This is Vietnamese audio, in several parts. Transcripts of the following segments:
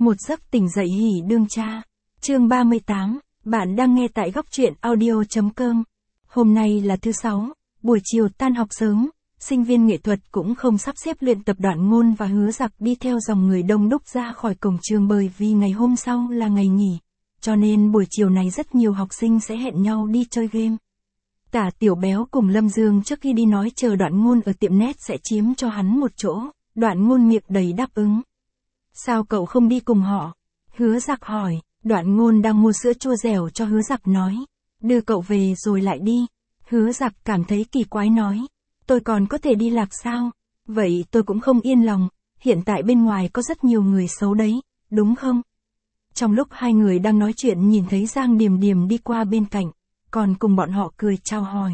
Một giấc tỉnh dậy hỉ đương cha. Chương 38, bạn đang nghe tại góc truyện audio.com. Hôm nay là thứ Sáu, buổi chiều tan học sớm, sinh viên nghệ thuật cũng không sắp xếp luyện tập Đoạn Ngôn và Hứa Giặc đi theo dòng người đông đúc ra khỏi cổng trường bởi vì ngày hôm sau là ngày nghỉ. Cho nên buổi chiều này rất nhiều học sinh sẽ hẹn nhau đi chơi game. Tả Tiểu Béo cùng Lâm Dương trước khi đi nói chờ Đoạn Ngôn ở tiệm net sẽ chiếm cho hắn một chỗ, Đoạn Ngôn miệng đầy đáp ứng. Sao cậu không đi cùng họ? Hứa Giặc hỏi. Đoạn Ngôn đang mua sữa chua dẻo cho Hứa Giặc nói. Đưa cậu về rồi lại đi. Hứa Giặc cảm thấy kỳ quái nói. Tôi còn có thể đi lạc sao? Vậy tôi cũng không yên lòng. Hiện tại bên ngoài có rất nhiều người xấu đấy, đúng không? Trong lúc hai người đang nói chuyện nhìn thấy Giang Điềm Điềm đi qua bên cạnh, còn cùng bọn họ cười chào hỏi.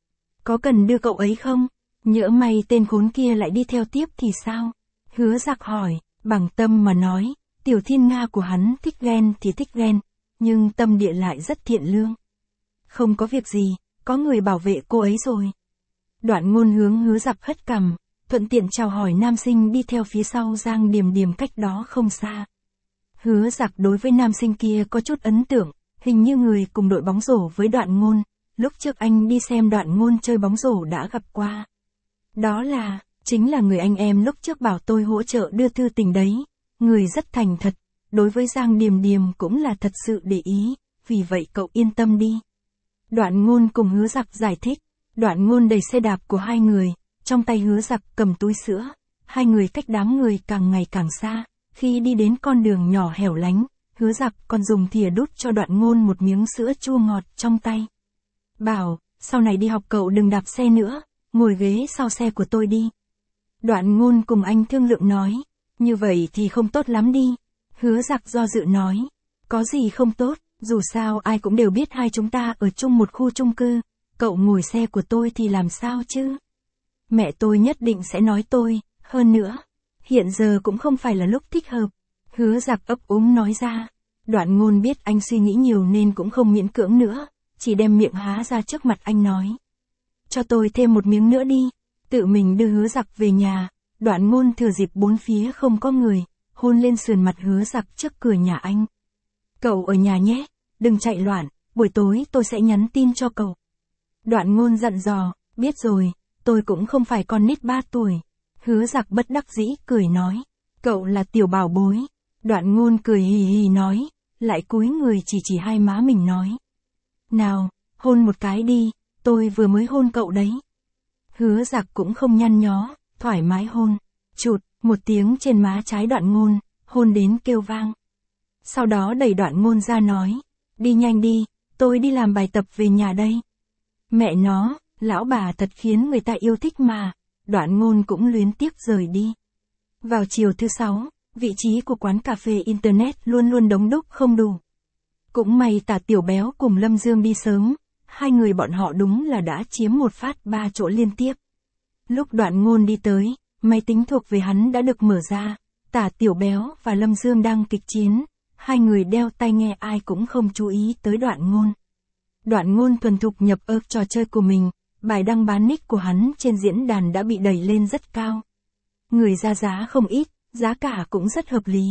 Có cần đưa cậu ấy không? Nhỡ may tên khốn kia lại đi theo tiếp thì sao? Hứa Giặc hỏi. Bằng tâm mà nói, Tiểu Thiên Nga của hắn thích ghen thì thích ghen, nhưng tâm địa lại rất thiện lương. Không có việc gì, có người bảo vệ cô ấy rồi. Đoạn Ngôn hướng Hứa Giặc hất cằm, thuận tiện chào hỏi nam sinh đi theo phía sau Giang Điềm Điềm cách đó không xa. Hứa Giặc đối với nam sinh kia có chút ấn tượng, hình như người cùng đội bóng rổ với Đoạn Ngôn, lúc trước anh đi xem Đoạn Ngôn chơi bóng rổ đã gặp qua. Đó chính là người anh em lúc trước bảo tôi hỗ trợ đưa thư tình đấy, người rất thành thật, đối với Giang Điềm Điềm cũng là thật sự để ý, vì vậy cậu yên tâm đi. Đoạn Ngôn cùng Hứa Giặc giải thích, Đoạn Ngôn đẩy xe đạp của hai người, trong tay Hứa Giặc cầm túi sữa, hai người cách đám người càng ngày càng xa, khi đi đến con đường nhỏ hẻo lánh, Hứa Giặc còn dùng thìa đút cho Đoạn Ngôn một miếng sữa chua ngọt trong tay. Bảo, sau này đi học cậu đừng đạp xe nữa, ngồi ghế sau xe của tôi đi. Đoạn Ngôn cùng anh thương lượng nói, như vậy thì không tốt lắm đi. Hứa Giặc do dự nói, có gì không tốt, dù sao ai cũng đều biết hai chúng ta ở chung một khu chung cư, cậu ngồi xe của tôi thì làm sao chứ? Mẹ tôi nhất định sẽ nói tôi, hơn nữa, hiện giờ cũng không phải là lúc thích hợp. Hứa Giặc ấp úng nói ra, Đoạn Ngôn biết anh suy nghĩ nhiều nên cũng không miễn cưỡng nữa, chỉ đem miệng há ra trước mặt anh nói. Cho tôi thêm một miếng nữa đi. Tự mình đưa Hứa Giặc về nhà, Đoạn Ngôn thừa dịp bốn phía không có người, hôn lên sườn mặt Hứa Giặc trước cửa nhà anh. Cậu ở nhà nhé, đừng chạy loạn, buổi tối tôi sẽ nhắn tin cho cậu. Đoạn Ngôn dặn dò, biết rồi, tôi cũng không phải con nít 3 tuổi. Hứa Giặc bất đắc dĩ cười nói, cậu là tiểu bảo bối. Đoạn Ngôn cười hì hì nói, lại cúi người chỉ hai má mình nói. Nào, hôn một cái đi, tôi vừa mới hôn cậu đấy. Hứa Giặc cũng không nhăn nhó, thoải mái hôn. Chụt, một tiếng trên má trái Đoạn Ngôn, hôn đến kêu vang. Sau đó đẩy Đoạn Ngôn ra nói, đi nhanh đi, tôi đi làm bài tập về nhà đây. Mẹ nó, lão bà thật khiến người ta yêu thích mà. Đoạn Ngôn cũng luyến tiếc rời đi. Vào chiều thứ Sáu, vị trí của quán cà phê Internet luôn luôn đống đúc không đủ. Cũng may Tả Tiểu Béo cùng Lâm Dương đi sớm, hai người bọn họ đúng là đã chiếm một phát 3 chỗ liên tiếp. Lúc Đoạn Ngôn đi tới, máy tính thuộc về hắn đã được mở ra, Tả Tiểu Béo và Lâm Dương đang kịch chiến, hai người đeo tai nghe ai cũng không chú ý tới Đoạn Ngôn. Đoạn Ngôn thuần thục nhập trò chơi của mình, bài đăng bán nick của hắn trên diễn đàn đã bị đẩy lên rất cao. Người ra giá không ít, giá cả cũng rất hợp lý.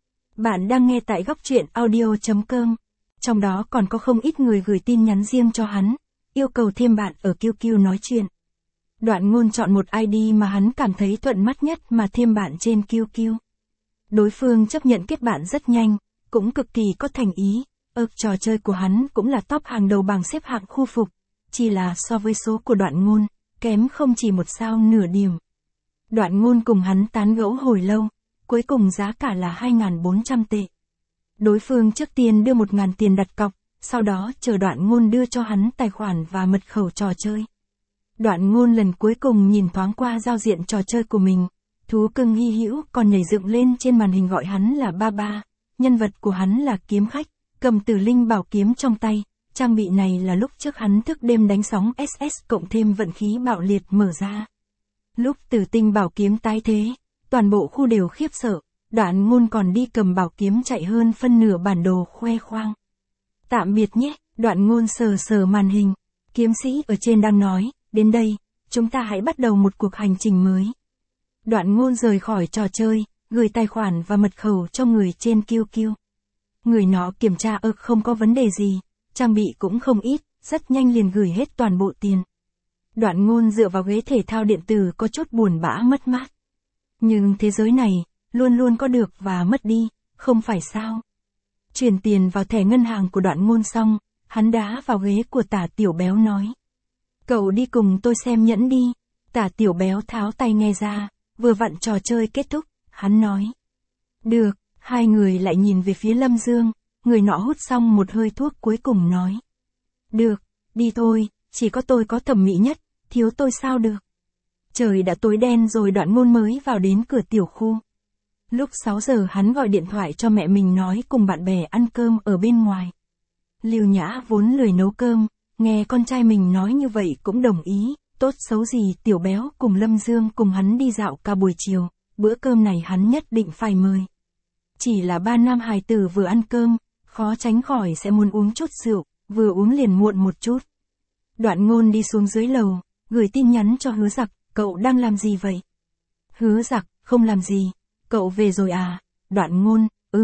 Bạn đang nghe tại góc truyện audio.com. Trong đó còn có không ít người gửi tin nhắn riêng cho hắn, yêu cầu thêm bạn ở QQ nói chuyện. Đoạn Ngôn chọn một ID mà hắn cảm thấy thuận mắt nhất mà thêm bạn trên QQ. Đối phương chấp nhận kết bạn rất nhanh, cũng cực kỳ có thành ý, trò chơi của hắn cũng là top hàng đầu bảng xếp hạng khu phục, chỉ là so với số của Đoạn Ngôn, kém không chỉ một sao nửa điểm. Đoạn Ngôn cùng hắn tán gẫu hồi lâu, cuối cùng giá cả là 2.400 tệ. Đối phương trước tiên đưa 1.000 tiền đặt cọc, sau đó chờ Đoạn Ngôn đưa cho hắn tài khoản và mật khẩu trò chơi. Đoạn Ngôn lần cuối cùng nhìn thoáng qua giao diện trò chơi của mình, thú cưng hy hữu còn nhảy dựng lên trên màn hình gọi hắn là Ba, nhân vật của hắn là kiếm khách, cầm Tử Linh bảo kiếm trong tay, trang bị này là lúc trước hắn thức đêm đánh sóng SS cộng thêm vận khí bạo liệt mở ra. Lúc Tử Tinh bảo kiếm tái thế, toàn bộ khu đều khiếp sợ. Đoạn Ngôn còn đi cầm bảo kiếm chạy hơn phân nửa bản đồ khoe khoang. Tạm biệt nhé, Đoạn Ngôn sờ màn hình. Kiếm sĩ ở trên đang nói, đến đây, chúng ta hãy bắt đầu một cuộc hành trình mới. Đoạn Ngôn rời khỏi trò chơi, gửi tài khoản và mật khẩu cho người trên QQ. Người nọ kiểm tra không có vấn đề gì, trang bị cũng không ít, rất nhanh liền gửi hết toàn bộ tiền. Đoạn Ngôn dựa vào ghế thể thao điện tử có chút buồn bã mất mát. Nhưng thế giới này, luôn luôn có được và mất đi, không phải sao? Chuyển tiền vào thẻ ngân hàng của Đoạn Ngôn xong, hắn đá vào ghế của Tả Tiểu Béo nói. Cậu đi cùng tôi xem nhẫn đi. Tả Tiểu Béo tháo tay nghe ra, vừa vặn trò chơi kết thúc, hắn nói. Được, hai người lại nhìn về phía Lâm Dương, người nọ hút xong một hơi thuốc cuối cùng nói. Được, đi thôi, chỉ có tôi có thẩm mỹ nhất, thiếu tôi sao được. Trời đã tối đen rồi Đoạn Ngôn mới vào đến cửa tiểu khu. Lúc 6 giờ hắn gọi điện thoại cho mẹ mình nói cùng bạn bè ăn cơm ở bên ngoài. Lưu Nhã vốn lười nấu cơm, nghe con trai mình nói như vậy cũng đồng ý, tốt xấu gì Tiểu Béo cùng Lâm Dương cùng hắn đi dạo cả buổi chiều, bữa cơm này hắn nhất định phải mời. Chỉ là ba nam hài tử vừa ăn cơm, khó tránh khỏi sẽ muốn uống chút rượu, vừa uống liền muộn một chút. Đoạn Ngôn đi xuống dưới lầu, gửi tin nhắn cho Hứa Giặc, cậu đang làm gì vậy? Hứa Giặc, không làm gì, cậu về rồi à? Đoạn Ngôn,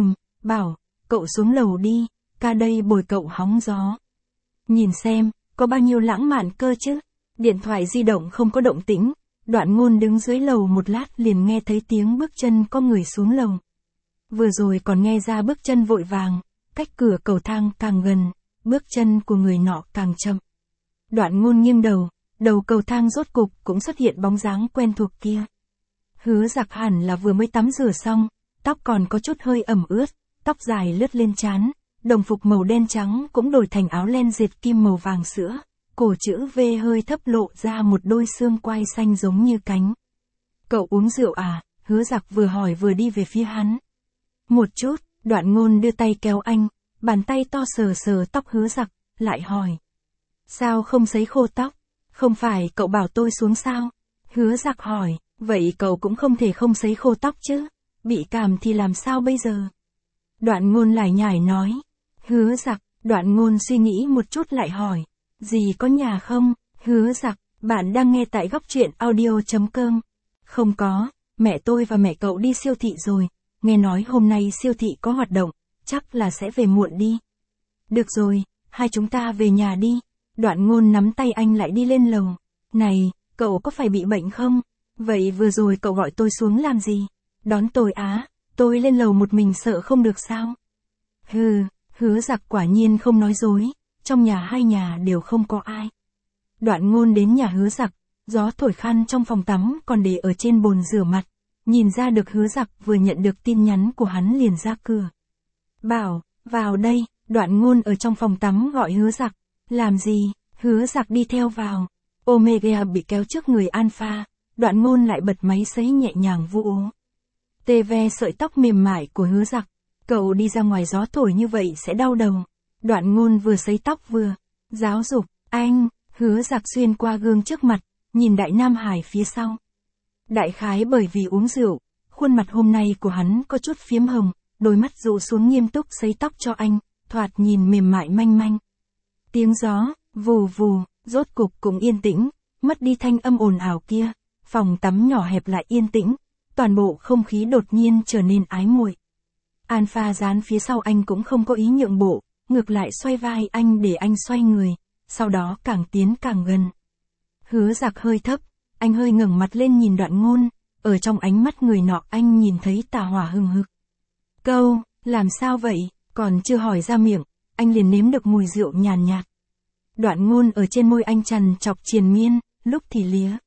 bảo, cậu xuống lầu đi, ca đây bồi cậu hóng gió. Nhìn xem, có bao nhiêu lãng mạn cơ chứ? Điện thoại di động không có động tĩnh, Đoạn Ngôn đứng dưới lầu một lát liền nghe thấy tiếng bước chân có người xuống lầu. Vừa rồi còn nghe ra bước chân vội vàng, cách cửa cầu thang càng gần, bước chân của người nọ càng chậm. Đoạn Ngôn nghiêng đầu cầu thang rốt cục cũng xuất hiện bóng dáng quen thuộc kia. Hứa Giặc hẳn là vừa mới tắm rửa xong, tóc còn có chút hơi ẩm ướt, tóc dài lướt lên trán, đồng phục màu đen trắng cũng đổi thành áo len dệt kim màu vàng sữa, cổ chữ V hơi thấp lộ ra một đôi xương quai xanh giống như cánh. Cậu uống rượu à? Hứa Giặc vừa hỏi vừa đi về phía hắn. Một chút, Đoạn Ngôn đưa tay kéo anh, bàn tay to sờ sờ tóc Hứa Giặc, lại hỏi. Sao không sấy khô tóc? Không phải cậu bảo tôi xuống sao? Hứa Giặc hỏi, vậy cậu cũng không thể không sấy khô tóc chứ? Bị cảm thì làm sao bây giờ? Đoạn Ngôn lải nhải nói. Hứa Giặc, Đoạn Ngôn suy nghĩ một chút lại hỏi. Dì có nhà không? Hứa Giặc, bạn đang nghe tại góc truyện audio.com. Không có, mẹ tôi và mẹ cậu đi siêu thị rồi, nghe nói hôm nay siêu thị có hoạt động, chắc là sẽ về muộn đi. Được rồi, hai chúng ta về nhà đi. Đoạn Ngôn nắm tay anh lại đi lên lầu. Này, cậu có phải bị bệnh không? Vậy vừa rồi cậu gọi tôi xuống làm gì? Đón tôi á, tôi lên lầu một mình sợ không được sao? Hứa Giặc quả nhiên không nói dối, trong nhà hai nhà đều không có ai. Đoạn Ngôn đến nhà Hứa Giặc, gió thổi khăn trong phòng tắm còn để ở trên bồn rửa mặt, nhìn ra được Hứa Giặc vừa nhận được tin nhắn của hắn liền ra cửa. Bảo, vào đây, Đoạn Ngôn ở trong phòng tắm gọi Hứa Giặc. Làm gì? Hứa Giặc đi theo vào. Omega bị kéo trước người Alpha, Đoạn Ngôn lại bật máy sấy nhẹ nhàng vu ố. Tê ve sợi tóc mềm mại của Hứa Giặc. Cậu đi ra ngoài gió thổi như vậy sẽ đau đầu. Đoạn Ngôn vừa sấy tóc vừa giáo dục, anh. Hứa Giặc xuyên qua gương trước mặt, nhìn Đại Nam Hải phía sau. Đại khái bởi vì uống rượu, khuôn mặt hôm nay của hắn có chút phiếm hồng, đôi mắt dụ xuống nghiêm túc sấy tóc cho anh, thoạt nhìn mềm mại manh manh. Tiếng gió, vù vù, rốt cục cũng yên tĩnh, mất đi thanh âm ồn ào kia, phòng tắm nhỏ hẹp lại yên tĩnh, toàn bộ không khí đột nhiên trở nên ái muội. Alpha dán phía sau anh cũng không có ý nhượng bộ, ngược lại xoay vai anh để anh xoay người, sau đó càng tiến càng gần. Hứa Giặc hơi thấp, anh hơi ngẩng mặt lên nhìn Đoạn Ngôn, ở trong ánh mắt người nọ anh nhìn thấy tà hỏa hừng hực. Câu, làm sao vậy, còn chưa hỏi ra miệng, anh liền nếm được mùi rượu nhàn nhạt. Đoạn Ngôn ở trên môi anh trằn chọc triền miên, lúc thì lía.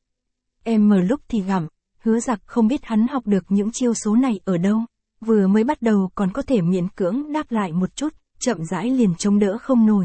Em mở lúc thì gặm, Hứa Giặc không biết hắn học được những chiêu số này ở đâu, vừa mới bắt đầu còn có thể miễn cưỡng đáp lại một chút, chậm rãi liền chống đỡ không nổi.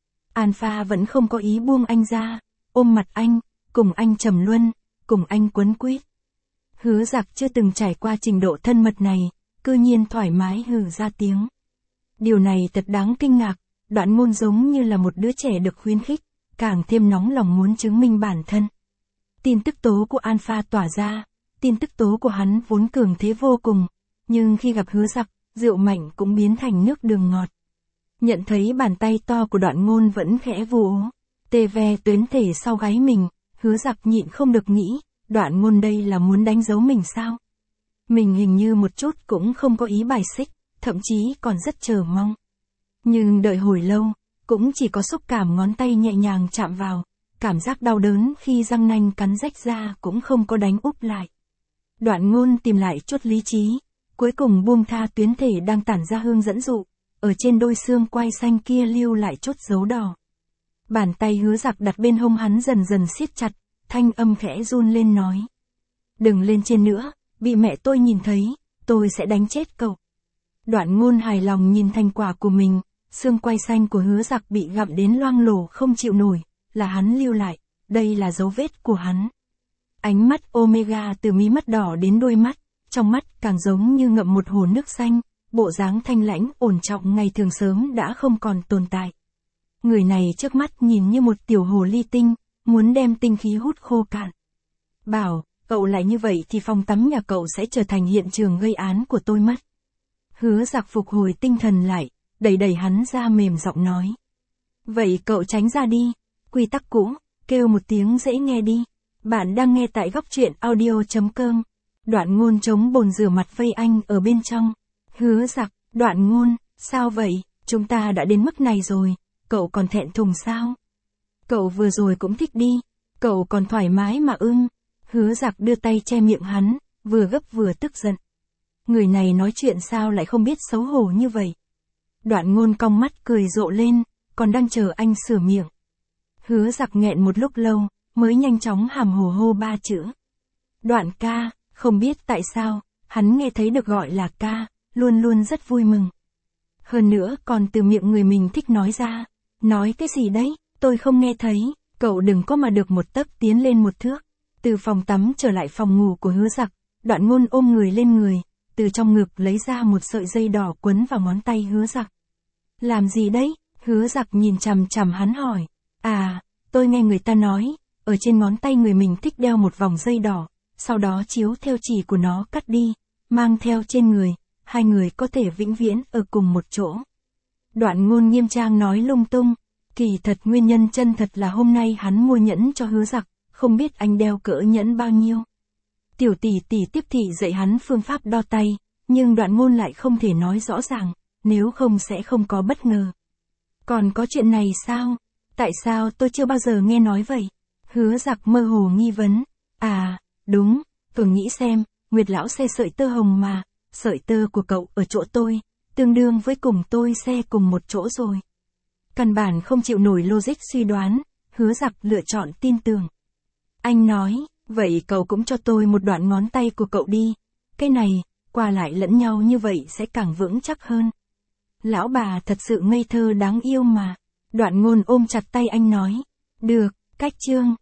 Alpha vẫn không có ý buông anh ra, ôm mặt anh, cùng anh trầm luân, cùng anh quấn quýt. Hứa Giặc chưa từng trải qua trình độ thân mật này, cư nhiên thoải mái hừ ra tiếng. Điều này thật đáng kinh ngạc, Đoạn Ngôn giống như là một đứa trẻ được khuyến khích, càng thêm nóng lòng muốn chứng minh bản thân. Tin tức tố của Alpha tỏa ra, tin tức tố của hắn vốn cường thế vô cùng, nhưng khi gặp Hứa Giặc, rượu mạnh cũng biến thành nước đường ngọt. Nhận thấy bàn tay to của Đoạn Ngôn vẫn khẽ vu ố, tê ve tuyến thể sau gáy mình, Hứa Giặc nhịn không được nghĩ, Đoạn Ngôn đây là muốn đánh dấu mình sao? Mình hình như một chút cũng không có ý bài xích, thậm chí còn rất chờ mong. Nhưng đợi hồi lâu, cũng chỉ có xúc cảm ngón tay nhẹ nhàng chạm vào, cảm giác đau đớn khi răng nanh cắn rách ra cũng không có đánh úp lại. Đoạn Ngôn tìm lại chút lý trí, cuối cùng buông tha tuyến thể đang tản ra hương dẫn dụ, ở trên đôi xương quai xanh kia lưu lại chút dấu đỏ. Bàn tay Hứa Dặc đặt bên hông hắn dần dần siết chặt, thanh âm khẽ run lên nói. Đừng lên trên nữa, bị mẹ tôi nhìn thấy, tôi sẽ đánh chết cậu. Đoạn Ngôn hài lòng nhìn thành quả của mình, xương quai xanh của Hứa Dặc bị gặm đến loang lổ không chịu nổi, là hắn lưu lại, đây là dấu vết của hắn. Ánh mắt Omega từ mí mắt đỏ đến đôi mắt, trong mắt càng giống như ngậm một hồ nước xanh, bộ dáng thanh lãnh ổn trọng ngày thường sớm đã không còn tồn tại. Người này trước mắt nhìn như một tiểu hồ ly tinh, muốn đem tinh khí hút khô cạn. Bảo, cậu lại như vậy thì phòng tắm nhà cậu sẽ trở thành hiện trường gây án của tôi mất. Hứa Dặc phục hồi tinh thần lại, đẩy hắn ra mềm giọng nói. Vậy cậu tránh ra đi, quy tắc cũ, kêu một tiếng dễ nghe đi. Bạn đang nghe tại góc truyện audio.com. Đoạn Ngôn chống bồn rửa mặt vây anh ở bên trong. Hứa Dặc, Đoạn Ngôn, sao vậy, chúng ta đã đến mức này rồi, cậu còn thẹn thùng sao? Cậu vừa rồi cũng thích đi, cậu còn thoải mái mà ưng. Hứa Dặc đưa tay che miệng hắn, vừa gấp vừa tức giận. Người này nói chuyện sao lại không biết xấu hổ như vậy? Đoạn Ngôn cong mắt cười rộ lên, còn đang chờ anh sửa miệng. Hứa Dặc nghẹn một lúc lâu, mới nhanh chóng hàm hồ hô 3 chữ. Đoạn ca, không biết tại sao, hắn nghe thấy được gọi là ca, luôn luôn rất vui mừng. Hơn nữa còn từ miệng người mình thích nói ra. Nói cái gì đấy, tôi không nghe thấy, cậu đừng có mà được một tấc tiến lên một thước. Từ phòng tắm trở lại phòng ngủ của Hứa Dặc, Đoạn Ngôn ôm người lên người, từ trong ngực lấy ra một sợi dây đỏ quấn vào ngón tay Hứa Dặc. Làm gì đấy? Hứa Dặc nhìn chằm chằm hắn hỏi. À, tôi nghe người ta nói, ở trên ngón tay người mình thích đeo một vòng dây đỏ, sau đó chiếu theo chỉ của nó cắt đi, mang theo trên người, hai người có thể vĩnh viễn ở cùng một chỗ. Đoạn Ngôn nghiêm trang nói lung tung, kỳ thật nguyên nhân chân thật là hôm nay hắn mua nhẫn cho Hứa Dặc, không biết anh đeo cỡ nhẫn bao nhiêu. Tiểu tỷ tỷ tiếp thị dạy hắn phương pháp đo tay, nhưng Đoạn Ngôn lại không thể nói rõ ràng, nếu không sẽ không có bất ngờ. Còn có chuyện này sao? Tại sao tôi chưa bao giờ nghe nói vậy? Hứa Dặc mơ hồ nghi vấn. À, đúng, tôi nghĩ xem, Nguyệt lão xe sợi tơ hồng mà, sợi tơ của cậu ở chỗ tôi, tương đương với cùng tôi xe cùng một chỗ rồi. Căn bản không chịu nổi logic suy đoán, Hứa Dặc lựa chọn tin tưởng. Anh nói, vậy cậu cũng cho tôi một đoạn ngón tay của cậu đi, cái này, qua lại lẫn nhau như vậy sẽ càng vững chắc hơn. Lão bà thật sự ngây thơ đáng yêu mà. Đoạn Ngôn ôm chặt tay anh nói. Được, cách chương.